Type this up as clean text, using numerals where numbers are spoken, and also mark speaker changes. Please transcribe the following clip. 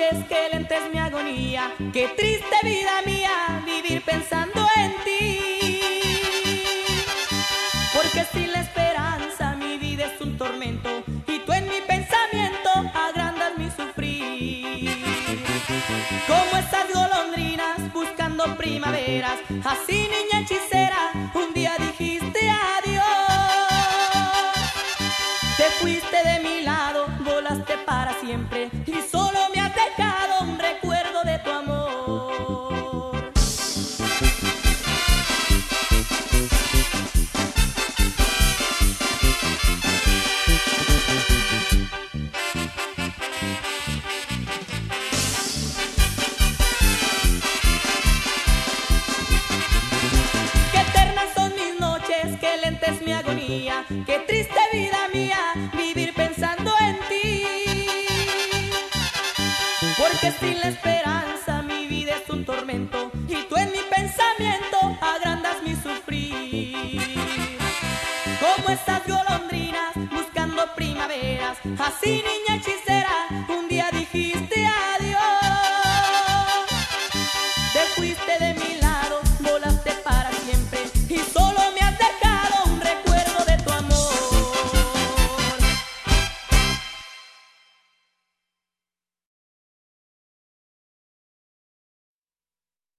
Speaker 1: noches, qué lenta es mi agonía, qué triste vida mía, vivir pensando en ti. Porque sin la esperanza mi vida es un tormento, y tú en mi pensamiento agrandas mi sufrir. Como esas golondrinas buscando primaveras, así niña hechicera, un día dijiste adiós. Te fuiste de mi lado, volaste para siempre, y solo me has dejado un recuerdo de tu amor. Qué eternas son mis noches, qué lenta es mi agonía, qué triste vida mía, vivir pensando en ti. Porque sin la esperanza mi vida es un tormento, y tú en mi pensamiento agrandas mi sufrir. Como estas golondrinas buscando primaveras, así